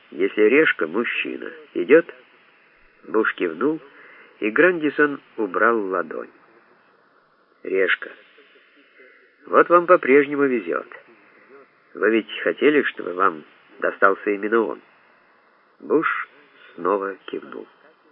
если Решка мужчина. Идет?» Буш кивнул, и Грандисон убрал ладонь. «Решка, вот вам по-прежнему везет. Вы ведь хотели, чтобы вам достался именно он?» Буш снова кивнул.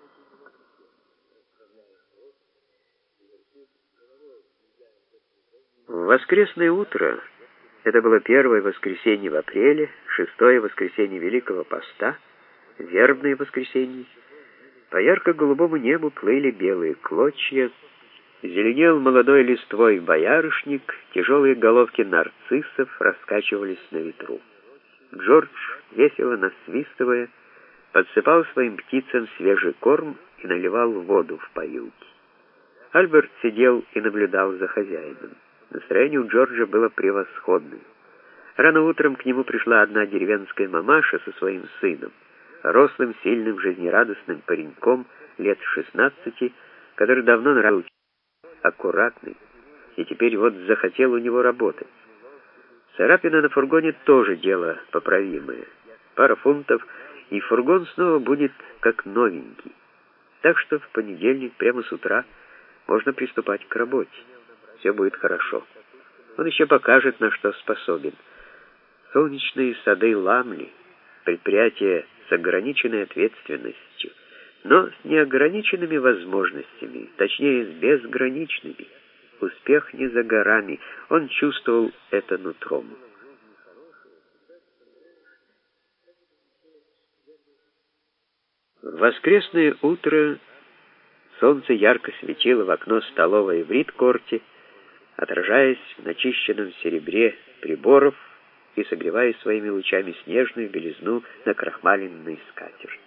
В воскресное утро, это было первое воскресенье в апреле, шестое воскресенье Великого Поста, вербное воскресенье, по ярко-голубому небу плыли белые клочья, зеленел молодой листвой боярышник, тяжелые головки нарциссов раскачивались на ветру. Джордж, весело насвистывая, подсыпал своим птицам свежий корм и наливал воду в поилки. Альберт сидел и наблюдал за хозяином. Настроение у Джорджа было превосходное. Рано утром к нему пришла одна деревенская мамаша со своим сыном, рослым, сильным, жизнерадостным пареньком лет 16, который давно нравился, аккуратный, и теперь вот захотел у него работать. Царапина на фургоне тоже дело поправимое. Пара фунтов, и фургон снова будет как новенький. Так что в понедельник прямо с утра можно приступать к работе. Все будет хорошо. Он еще покажет, на что способен. Солнечные сады Ламли, предприятие с ограниченной ответственностью, но с неограниченными возможностями, точнее, с безграничными. Успех не за горами. Он чувствовал это нутром. В воскресное утро солнце ярко светило в окно столовой в Ридкорте, отражаясь в начищенном серебре приборов и согревая своими лучами снежную белизну на крахмаленной скатерти.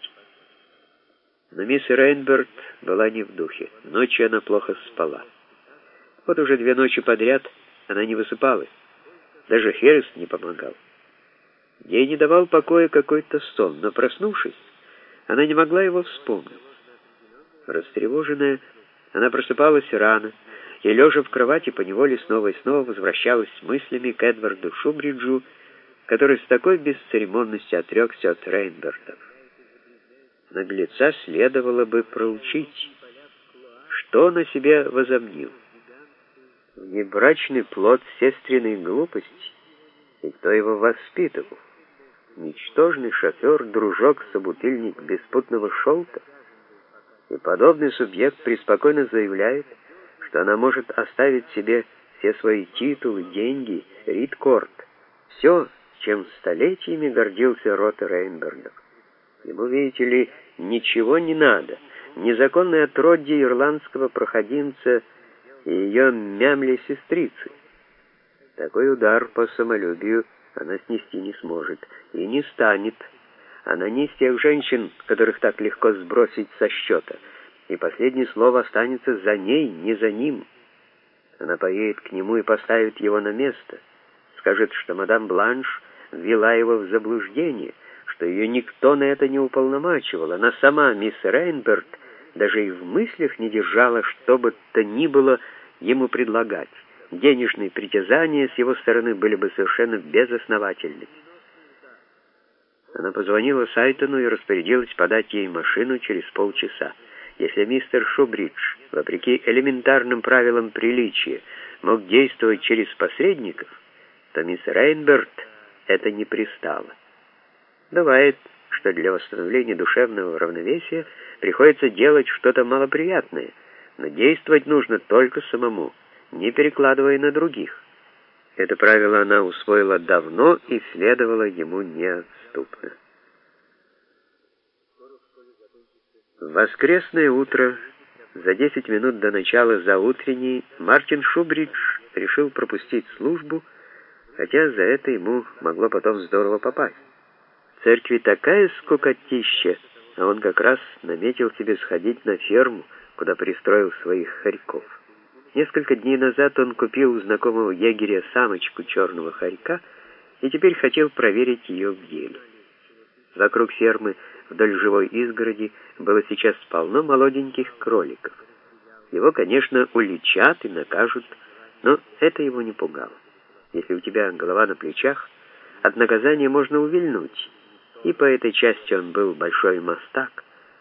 Но мисс Рейнберт была не в духе. Ночью она плохо спала. Вот уже 2 ночи подряд она не высыпалась. Даже Херест не помогал. Ей не давал покоя какой-то сон, но, проснувшись, она не могла его вспомнить. Растревоженная, она просыпалась рано, и, лежа в кровати, поневоле снова и снова возвращалась мыслями к Эдварду Шубриджу, который с такой бесцеремонностью отрекся от Рейнбертов. Наглеца следовало бы проучить. Что он о себе возомнил? Внебрачный плод сестриной глупости, и кто его воспитывал? Ничтожный шофер, дружок-собутыльник беспутного шелка? И подобный субъект преспокойно заявляет, что она может оставить себе все свои титулы, деньги, Ридкорт, все, чем столетиями гордился род Рейнбердов. Ему, видите ли, ничего не надо, незаконное отродье ирландского проходимца и ее мямли-сестрицы. Такой удар по самолюбию она снести не сможет и не станет. Она не из тех женщин, которых так легко сбросить со счета, и последнее слово останется за ней, не за ним. Она поедет к нему и поставит его на место, скажет, что мадам Бланш ввела его в заблуждение, что ее никто на это не уполномачивал. Она сама, мисс Рейнберт, даже и в мыслях не держала, что бы то ни было ему предлагать. Денежные притязания с его стороны были бы совершенно безосновательны. Она позвонила Сайтону и распорядилась подать ей машину через полчаса. Если мистер Шубридж, вопреки элементарным правилам приличия, мог действовать через посредников, то мисс Рейнберт это не пристало. Бывает, что для восстановления душевного равновесия приходится делать что-то малоприятное, но действовать нужно только самому, не перекладывая на других. Это правило она усвоила давно и следовало ему неотступно. В воскресное утро, за 10 минут до начала заутренней, Мартин Шубридж решил пропустить службу, хотя за это ему могло потом здорово попасть. В церкви такая скукотища, а он как раз наметил себе сходить на ферму, куда пристроил своих хорьков. Несколько дней назад он купил у знакомого егеря самочку черного хорька и теперь хотел проверить ее в деле. Вокруг фермы, вдоль живой изгороди, было сейчас полно молоденьких кроликов. Его, конечно, уличат и накажут, но это его не пугало. Если у тебя голова на плечах, от наказания можно увильнуть. и по этой части он был большой мастак.